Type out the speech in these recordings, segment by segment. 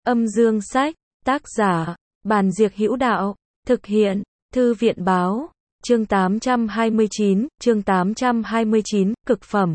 Âm dương sách, tác giả, Bàn Diệc Hữu Đạo, thực hiện, Thư viện báo, chương 829, cực phẩm.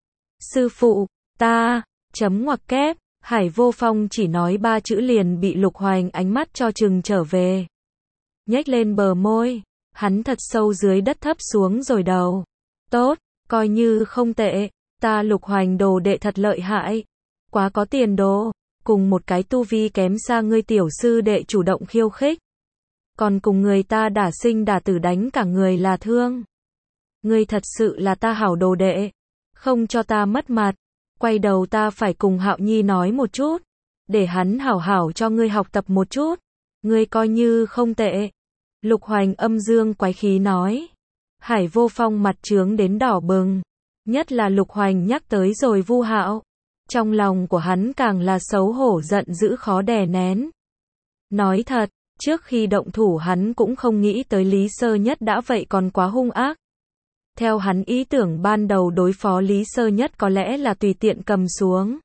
Sư phụ, ta, chấm ngoặc kép, Hải Vô Phong chỉ nói 3 chữ liền bị Lục Hoành ánh mắt cho chừng trở về. Nhếch lên bờ môi, hắn thật sâu dưới đất thấp xuống rồi đầu. Tốt, coi như không tệ, ta Lục Hoành đồ đệ thật lợi hại, quá có tiền đồ, cùng một cái tu vi kém xa ngươi tiểu sư đệ chủ động khiêu khích. Còn cùng người ta đả sinh đả tử đánh cả người là thương. Ngươi thật sự là ta hảo đồ đệ, không cho ta mất mặt, quay đầu ta phải cùng Hạo Nhi nói một chút, để hắn hảo hảo cho ngươi học tập một chút, ngươi coi như không tệ. Lục Hoành âm dương quái khí nói. Hải Vô Phong mặt trướng đến đỏ bừng, nhất là Lục Hoành nhắc tới rồi Vu Hạo, trong lòng của hắn càng là xấu hổ giận dữ khó đè nén. Nói thật, trước khi động thủ hắn cũng không nghĩ tới Lý Sơ Nhất đã vậy còn quá hung ác. Theo hắn ý tưởng ban đầu đối phó Lý Sơ Nhất có lẽ là tùy tiện cầm xuống.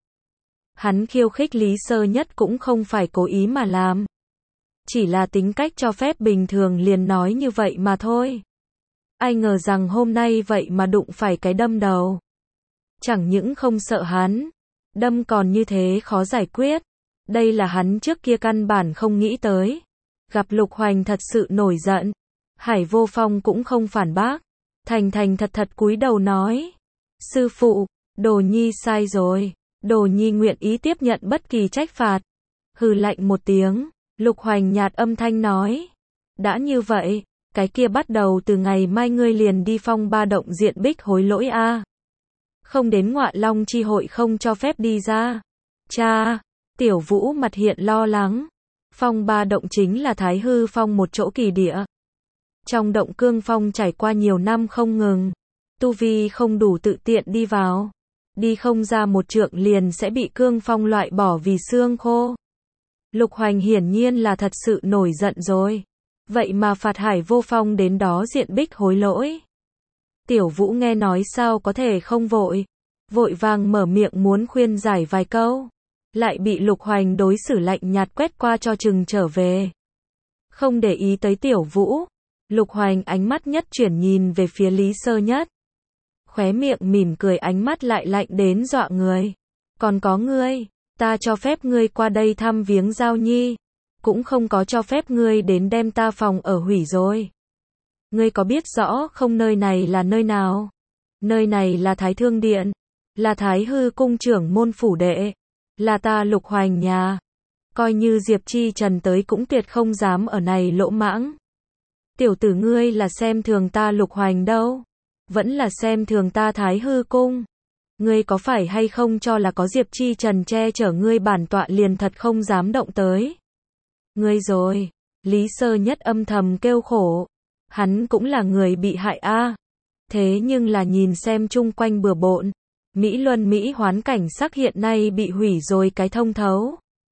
Hắn khiêu khích Lý Sơ Nhất cũng không phải cố ý mà làm. Chỉ là tính cách cho phép bình thường liền nói như vậy mà thôi. Ai ngờ rằng hôm nay vậy mà đụng phải cái đâm đầu. Chẳng những không sợ hắn, đâm còn như thế khó giải quyết. Đây là hắn trước kia căn bản không nghĩ tới. Gặp Lục Hoành thật sự nổi giận, Hải Vô Phong cũng không phản bác, thành thành thật thật cúi đầu nói. Sư phụ, Đồ Nhi sai rồi, Đồ Nhi nguyện ý tiếp nhận bất kỳ trách phạt. Hừ lạnh một tiếng, Lục Hoành nhạt âm thanh nói. Đã như vậy, cái kia bắt đầu từ ngày mai ngươi liền đi Phong Ba động diện Bích hối lỗi a. Không đến Ngọa Long chi hội không cho phép đi ra. Cha, Tiểu Vũ mặt hiện lo lắng. Phong Ba động chính là Thái Hư Phong một chỗ kỳ địa. Trong động cương phong trải qua nhiều năm không ngừng, tu vi không đủ tự tiện đi vào, đi không ra một trượng liền sẽ bị cương phong loại bỏ vì xương khô. Lục Hoành hiển nhiên là thật sự nổi giận rồi, vậy mà phạt Hải Vô Phong đến đó diện Bích hối lỗi. Tiểu Vũ nghe nói sao có thể không vội, vội vàng mở miệng muốn khuyên giải vài câu, lại bị Lục Hoành đối xử lạnh nhạt quét qua cho chừng trở về. Không để ý tới Tiểu Vũ, Lục Hoành ánh mắt nhất chuyển nhìn về phía Lý Sơ Nhất. Khóe miệng mỉm cười, ánh mắt lại lạnh đến dọa người. Còn có ngươi, ta cho phép ngươi qua đây thăm viếng Giao Nhi, cũng không có cho phép ngươi đến đem ta phòng ở hủy rồi. Ngươi có biết rõ không nơi này là nơi nào? Nơi này là Thái Thương Điện, là Thái Hư cung trưởng môn phủ đệ, là ta Lục Hoành nhà. Coi như Diệp Chi Trần tới cũng tuyệt không dám ở này lỗ mãng. Tiểu tử ngươi là xem thường ta Lục Hoành đâu, vẫn là xem thường ta Thái Hư cung. Ngươi có phải hay không cho là có Diệp Chi Trần che chở ngươi bản tọa liền thật không dám động tới. Ngươi rồi, Lý Sơ Nhất âm thầm kêu khổ, hắn cũng là người bị hại a. Thế nhưng là nhìn xem chung quanh bừa bộn, Mỹ Luân Mỹ Hoán cảnh sắc hiện nay bị hủy rồi cái thông thấu.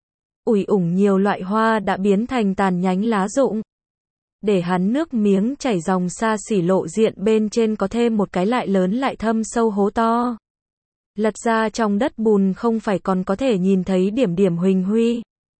Ủi ủng nhiều loại hoa đã biến thành tàn nhánh lá rụng. Để hắn nước miếng chảy ròng, xa xỉ lộ diện bên trên có thêm một cái lại lớn lại thâm sâu hố to. Lật ra trong đất bùn không phải còn có thể nhìn thấy điểm điểm huỳnh huy.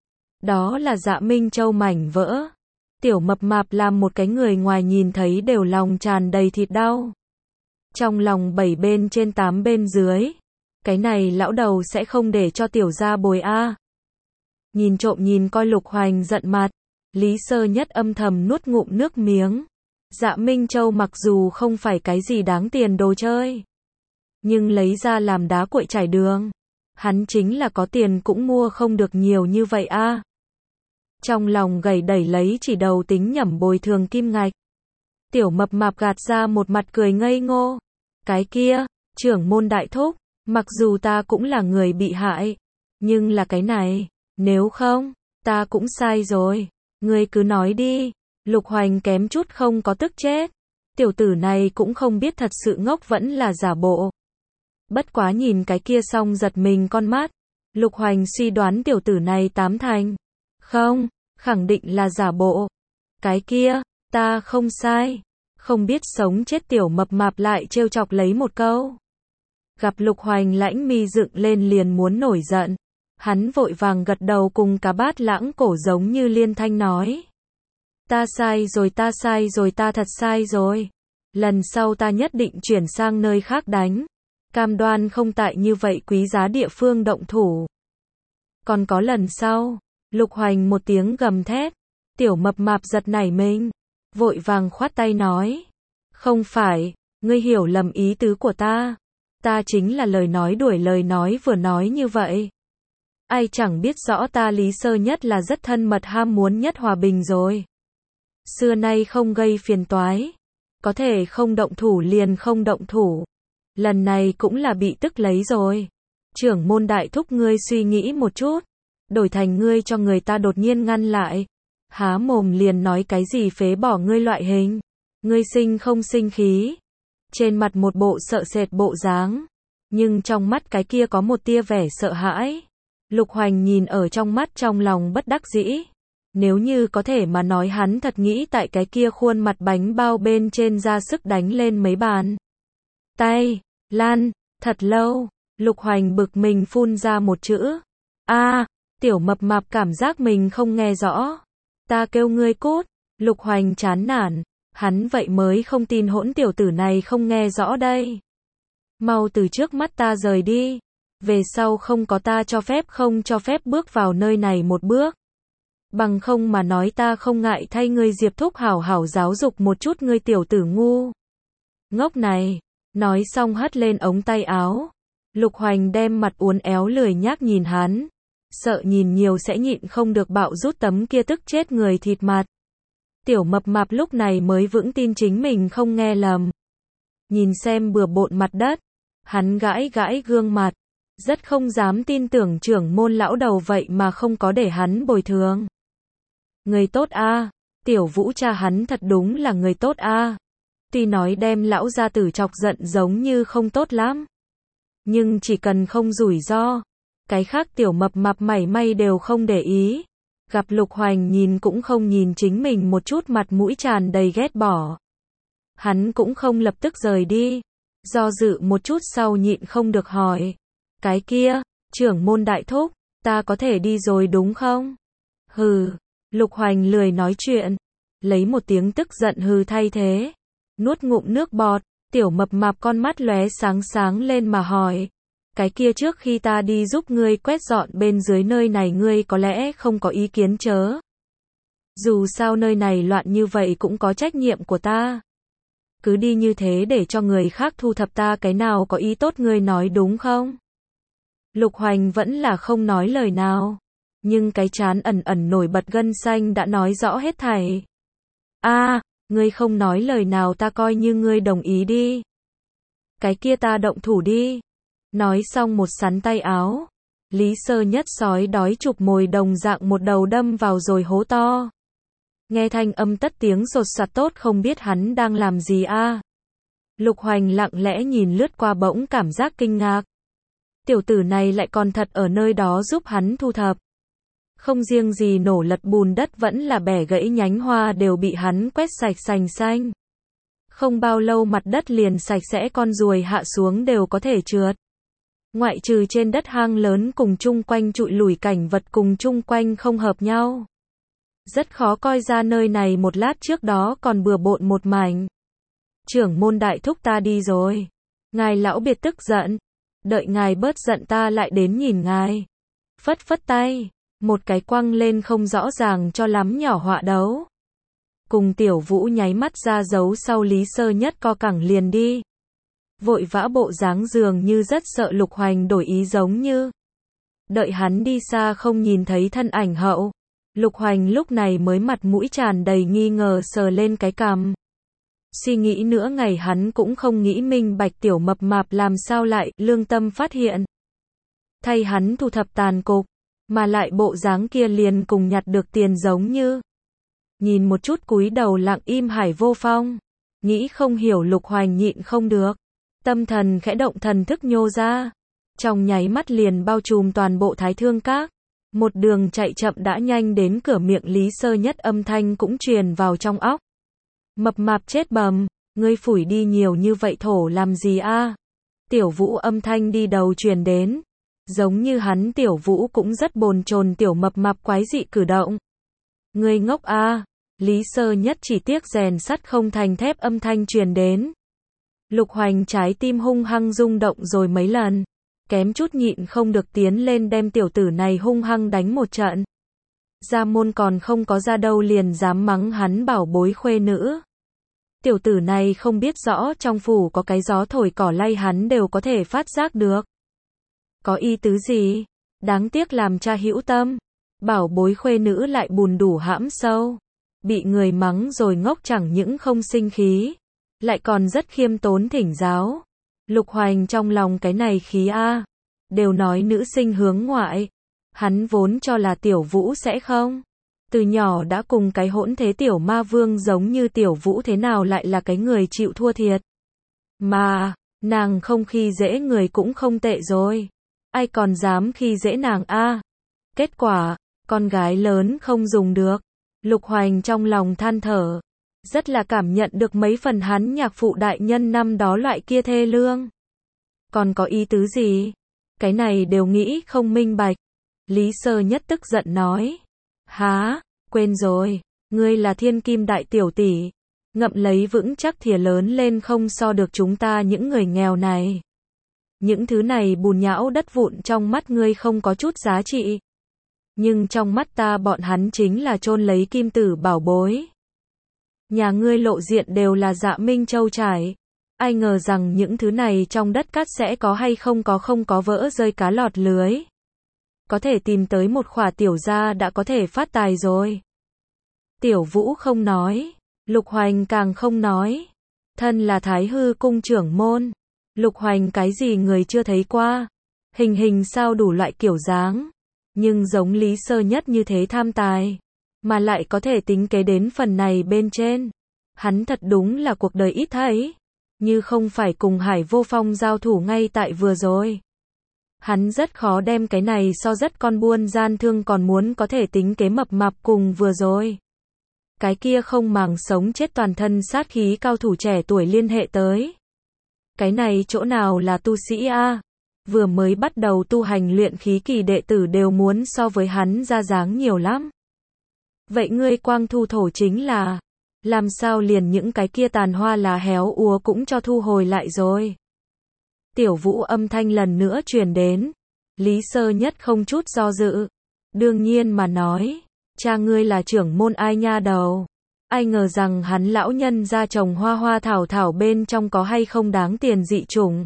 Đó là Dạ Minh Châu mảnh vỡ. Tiểu mập mạp làm một cái người ngoài nhìn thấy đều lòng tràn đầy thịt đau. Trong lòng 7 bên trên 8 bên dưới. Cái này lão đầu sẽ không để cho tiểu gia bồi a. Nhìn trộm nhìn coi Lục Hoành giận mặt. Lý Sơ Nhất âm thầm nuốt ngụm nước miếng. Dạ Minh Châu mặc dù không phải cái gì đáng tiền đồ chơi, nhưng lấy ra làm đá cuội trải đường, hắn chính là có tiền cũng mua không được nhiều như vậy a. Trong lòng gầy đẩy lấy chỉ đầu tính nhẩm bồi thường kim ngạch. Tiểu mập mạp gạt ra một mặt cười ngây ngô. Cái kia, trưởng môn đại thúc, mặc dù ta cũng là người bị hại, nhưng là cái này, nếu không, ta cũng sai rồi. Ngươi cứ nói đi. Lục Hoành kém chút không có tức chết. Tiểu tử này cũng không biết thật sự ngốc vẫn là giả bộ. Bất quá nhìn cái kia xong giật mình con mắt. Lục Hoành suy đoán tiểu tử này tám thành. Không, khẳng định là giả bộ. Cái kia, ta không sai. Không biết sống chết tiểu mập mạp lại trêu chọc lấy một câu. Gặp Lục Hoành lãnh mi dựng lên liền muốn nổi giận. Hắn vội vàng gật đầu cùng cả Bát Lãng Cổ giống như liên thanh nói. Ta sai rồi, ta sai rồi, ta thật sai rồi. Lần sau ta nhất định chuyển sang nơi khác đánh. Cam đoan không tại như vậy quý giá địa phương động thủ. Còn có lần sau, Lục Hoành một tiếng gầm thét. Tiểu Mập Mạp giật nảy mình, vội vàng khoát tay nói. Không phải, ngươi hiểu lầm ý tứ của ta. Ta chính là lời nói đuổi lời nói vừa nói như vậy. Ai chẳng biết rõ ta Lý Sơ Nhất là rất thân mật ham muốn nhất hòa bình rồi. Xưa nay không gây phiền toái. Có thể không động thủ liền không động thủ. Lần này cũng là bị tức lấy rồi. Trưởng môn đại thúc ngươi suy nghĩ một chút. Đổi thành ngươi cho người ta đột nhiên ngăn lại. Há mồm liền nói cái gì phế bỏ ngươi loại hình. Ngươi sinh không sinh khí. Trên mặt một bộ sợ sệt bộ dáng. Nhưng trong mắt cái kia có một tia vẻ sợ hãi. Lục Hoành nhìn ở trong mắt trong lòng bất đắc dĩ. Nếu như có thể mà nói hắn thật nghĩ tại cái kia khuôn mặt bánh bao bên trên ra sức đánh lên mấy bàn. Tay, lan, thật lâu, Lục Hoành bực mình phun ra một chữ. Tiểu Mập Mạp cảm giác mình không nghe rõ. Ta kêu ngươi cút, Lục Hoành chán nản, hắn vậy mới không tin hỗn tiểu tử này không nghe rõ đây. Mau từ trước mắt ta rời đi, về sau không có ta cho phép không cho phép bước vào nơi này một bước. Bằng không mà nói ta không ngại thay ngươi Diệp thúc hảo hảo giáo dục một chút ngươi tiểu tử ngu. Ngốc này, nói xong hất lên ống tay áo. Lục Hoành đem mặt uốn éo lười nhác nhìn hắn. Sợ nhìn nhiều sẽ nhịn không được bạo rút tấm kia tức chết người thịt mặt. Tiểu Mập Mạp lúc này mới vững tin chính mình không nghe lầm. Nhìn xem bừa bộn mặt đất, hắn gãi gãi gương mặt. Rất không dám tin tưởng trưởng môn lão đầu vậy mà không có để hắn bồi thường. Người tốt a, Tiểu Vũ cha hắn thật đúng là người tốt a. Tuy nói đem lão gia tử chọc giận giống như không tốt lắm. Nhưng chỉ cần không rủi ro, cái khác Tiểu Mập Mạp mảy may đều không để ý. Gặp Lục Hoành nhìn cũng không nhìn chính mình một chút, mặt mũi tràn đầy ghét bỏ. Hắn cũng không lập tức rời đi. Do dự một chút sau nhịn không được hỏi. Cái kia, trưởng môn đại thúc, ta có thể đi rồi đúng không? Hừ, Lục Hoành lười nói chuyện. Lấy một tiếng tức giận hừ thay thế. Nuốt ngụm nước bọt, Tiểu Mập Mạp con mắt lóe sáng sáng lên mà hỏi. Cái kia trước khi ta đi giúp ngươi quét dọn bên dưới nơi này ngươi có lẽ không có ý kiến chớ. Dù sao nơi này loạn như vậy cũng có trách nhiệm của ta. Cứ đi như thế để cho người khác thu thập ta cái nào có ý tốt ngươi nói đúng không? Lục Hoành vẫn là không nói lời nào. Nhưng cái trán ẩn ẩn nổi bật gân xanh đã nói rõ hết thảy. Ngươi không nói lời nào ta coi như ngươi đồng ý đi. Cái kia ta động thủ đi. Nói xong một sắn tay áo. Lý Sơ Nhất sói đói chụp mồi đồng dạng một đầu đâm vào rồi hố to. Nghe thanh âm tất tiếng rột sạt tốt không biết hắn đang làm gì a. Lục Hoành lặng lẽ nhìn lướt qua bỗng cảm giác kinh ngạc. Tiểu tử này lại còn thật ở nơi đó giúp hắn thu thập. Không riêng gì nổ lật bùn đất vẫn là bẻ gãy nhánh hoa đều bị hắn quét sạch sành xanh. Không bao lâu mặt đất liền sạch sẽ, con ruồi hạ xuống đều có thể trượt. Ngoại trừ trên đất hang lớn cùng chung quanh trụi lủi cảnh vật cùng chung quanh không hợp nhau. Rất khó coi ra nơi này một lát trước đó còn bừa bộn một mảnh. Trưởng môn đại thúc ta đi rồi. Ngài lão biệt tức giận. Đợi ngài bớt giận ta lại đến nhìn ngài. Phất phất tay. Một cái quăng lên không rõ ràng cho lắm nhỏ họa đấu. Cùng Tiểu Vũ nháy mắt ra dấu sau Lý Sơ Nhất co cẳng liền đi. Vội vã bộ dáng dường như rất sợ Lục Hoành đổi ý giống như. Đợi hắn đi xa không nhìn thấy thân ảnh hậu. Lục Hoành lúc này mới mặt mũi tràn đầy nghi ngờ sờ lên cái cằm. Suy nghĩ nửa ngày hắn cũng không nghĩ minh bạch Tiểu Mập Mạp làm sao lại lương tâm phát hiện. Thay hắn thu thập tàn cục, mà lại bộ dáng kia liền cùng nhặt được tiền giống như. Nhìn một chút cúi đầu lặng im Hải Vô Phong. Nghĩ không hiểu Lục Hoành nhịn không được. Tâm thần khẽ động thần thức nhô ra. Trong nháy mắt liền bao trùm toàn bộ Thái Thương Các. Một đường chạy chậm đã nhanh đến cửa miệng Lý Sơ Nhất, âm thanh cũng truyền vào trong óc. Mập mạp chết bầm, ngươi phủi đi nhiều như vậy thổ làm gì a? Tiểu Vũ âm thanh đi đầu truyền đến. Giống như hắn Tiểu Vũ cũng rất bồn chồn tiểu mập mạp quái dị cử động. Ngươi ngốc a. Lý Sơ Nhất chỉ tiếc rèn sắt không thành thép âm thanh truyền đến. Lục Hoành trái tim hung hăng rung động rồi mấy lần, kém chút nhịn không được tiến lên đem tiểu tử này hung hăng đánh một trận. Ra môn còn không có ra đâu liền dám mắng hắn bảo bối khuê nữ. Tiểu tử này không biết rõ trong phủ có cái gió thổi cỏ lay hắn đều có thể phát giác được. Có ý tứ gì? Đáng tiếc làm cha hữu tâm. Bảo bối khuê nữ lại bùn đủ hãm sâu. Bị người mắng rồi ngốc chẳng những không sinh khí, lại còn rất khiêm tốn thỉnh giáo. Lục Hoành trong lòng cái này khí a. Đều nói nữ sinh hướng ngoại. Hắn vốn cho là Tiểu Vũ sẽ không. Từ nhỏ đã cùng cái hỗn thế tiểu ma vương giống như Tiểu Vũ thế nào lại là cái người chịu thua thiệt. Mà, nàng không khi dễ người cũng không tệ rồi. Ai còn dám khi dễ nàng a? Kết quả, con gái lớn không dùng được. Lục Hoành trong lòng than thở. Rất là cảm nhận được mấy phần hắn nhạc phụ đại nhân năm đó loại kia thê lương. Còn có ý tứ gì? Cái này đều nghĩ không minh bạch. Lý Sơ Nhất tức giận nói. Há, quên rồi, ngươi là thiên kim đại tiểu tỷ. Ngậm lấy vững chắc thìa lớn lên không so được chúng ta những người nghèo này. Những thứ này bùn nhão đất vụn trong mắt ngươi không có chút giá trị. Nhưng trong mắt ta bọn hắn chính là chôn lấy kim tử bảo bối. Nhà ngươi lộ diện đều là Dạ Minh Châu trải. Ai ngờ rằng những thứ này trong đất cát sẽ có hay không có vỡ rơi cá lọt lưới. Có thể tìm tới một khỏa tiểu gia đã có thể phát tài rồi. Tiểu Vũ không nói. Lục Hoành càng không nói. Thân là Thái Hư cung trưởng môn. Lục Hoành cái gì người chưa thấy qua. Hình sao đủ loại kiểu dáng. Nhưng giống Lý Sơ Nhất như thế tham tài. Mà lại có thể tính kế đến phần này bên trên. Hắn thật đúng là cuộc đời ít thấy. Như không phải cùng Hải Vô Phong giao thủ ngay tại vừa rồi. Hắn rất khó đem cái này so rất con buôn gian thương còn muốn có thể tính kế mập mạp cùng vừa rồi. Cái kia không màng sống chết toàn thân sát khí cao thủ trẻ tuổi liên hệ tới. Cái này chỗ nào là tu sĩ a? Vừa mới bắt đầu tu hành luyện khí kỳ đệ tử đều muốn so với hắn ra dáng nhiều lắm. Vậy ngươi quang thu thổ chính là, làm sao liền những cái kia tàn hoa lá héo úa cũng cho thu hồi lại rồi. Tiểu Vũ âm thanh lần nữa truyền đến. Lý Sơ Nhất không chút do dự. Đương nhiên mà nói, cha ngươi là trưởng môn ai nha đầu. Ai ngờ rằng hắn lão nhân ra trồng hoa hoa thảo thảo bên trong có hay không đáng tiền dị chủng.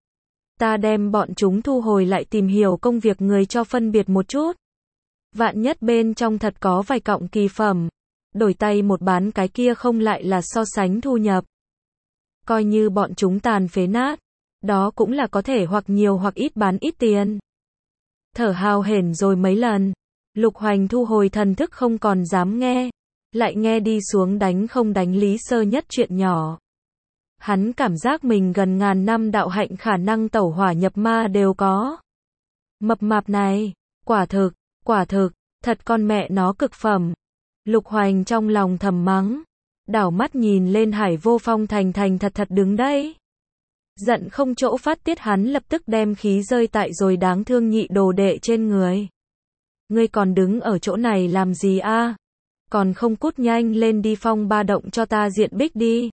Ta đem bọn chúng thu hồi lại tìm hiểu công việc người cho phân biệt một chút. Vạn nhất bên trong thật có vài cọng kỳ phẩm. Đổi tay một bán cái kia không lại là so sánh thu nhập. Coi như bọn chúng tàn phế nát. Đó cũng là có thể hoặc nhiều hoặc ít bán ít tiền. Thở hào hển rồi mấy lần. Lục Hoành thu hồi thần thức không còn dám nghe. Lại nghe đi xuống đánh không đánh Lý Sơ Nhất chuyện nhỏ. Hắn cảm giác mình gần ngàn năm đạo hạnh khả năng tẩu hỏa nhập ma đều có. Mập mạp này, quả thực, thật con mẹ nó cực phẩm. Lục Hoành trong lòng thầm mắng. Đảo mắt nhìn lên Hải Vô Phong thành thật đứng đây. Giận không chỗ phát tiết hắn lập tức đem khí rơi tại rồi đáng thương nhị đồ đệ trên người. Ngươi còn đứng ở chỗ này làm gì a? Còn không cút nhanh lên đi phong ba động cho ta diện bích đi.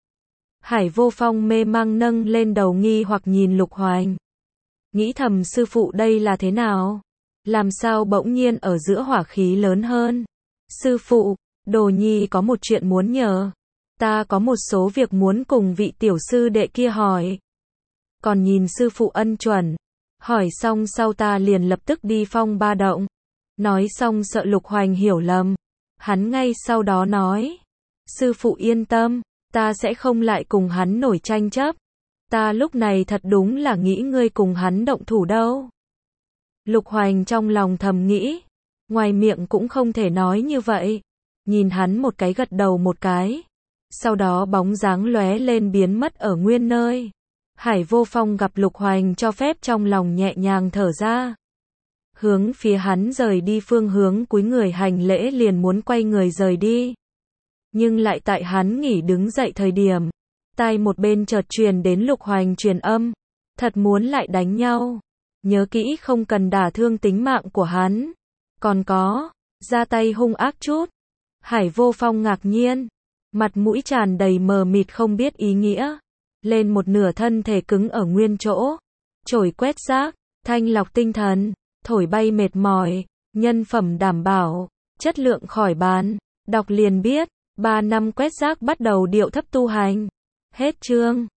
Hải Vô Phong mê mang nâng lên đầu nghi hoặc nhìn Lục Hoành. Nghĩ thầm sư phụ đây là thế nào? Làm sao bỗng nhiên ở giữa hỏa khí lớn hơn? Sư phụ, đồ nhi có một chuyện muốn nhờ. Ta có một số việc muốn cùng vị tiểu sư đệ kia hỏi. Còn nhìn sư phụ ân chuẩn. Hỏi xong sau ta liền lập tức đi phong ba động. Nói xong sợ Lục Hoành hiểu lầm. Hắn ngay sau đó nói. Sư phụ yên tâm, ta sẽ không lại cùng hắn nổi tranh chấp. Ta lúc này thật đúng là nghĩ ngươi cùng hắn động thủ đâu. Lục Hoành trong lòng thầm nghĩ. Ngoài miệng cũng không thể nói như vậy. Nhìn hắn một cái gật đầu một cái. Sau đó bóng dáng lóe lên biến mất ở nguyên nơi. Hải Vô Phong gặp Lục Hoành cho phép trong lòng nhẹ nhàng thở ra. Hướng phía hắn rời đi phương hướng cúi người hành lễ liền muốn quay người rời đi. Nhưng lại tại hắn nghỉ đứng dậy thời điểm. Tai một bên chợt truyền đến Lục Hoành truyền âm. Thật muốn lại đánh nhau. nhớ kỹ không cần đả thương tính mạng của hắn. Còn có, ra tay hung ác chút. Hải Vô Phong ngạc nhiên, mặt mũi tràn đầy mờ mịt không biết ý nghĩa. Lên một nửa thân thể cứng ở nguyên chỗ. Chổi quét rác, thanh lọc tinh thần, thổi bay mệt mỏi, nhân phẩm đảm bảo, chất lượng khỏi bàn. Đọc liền biết, 3 năm quét rác bắt đầu điệu thấp tu hành. Hết chương.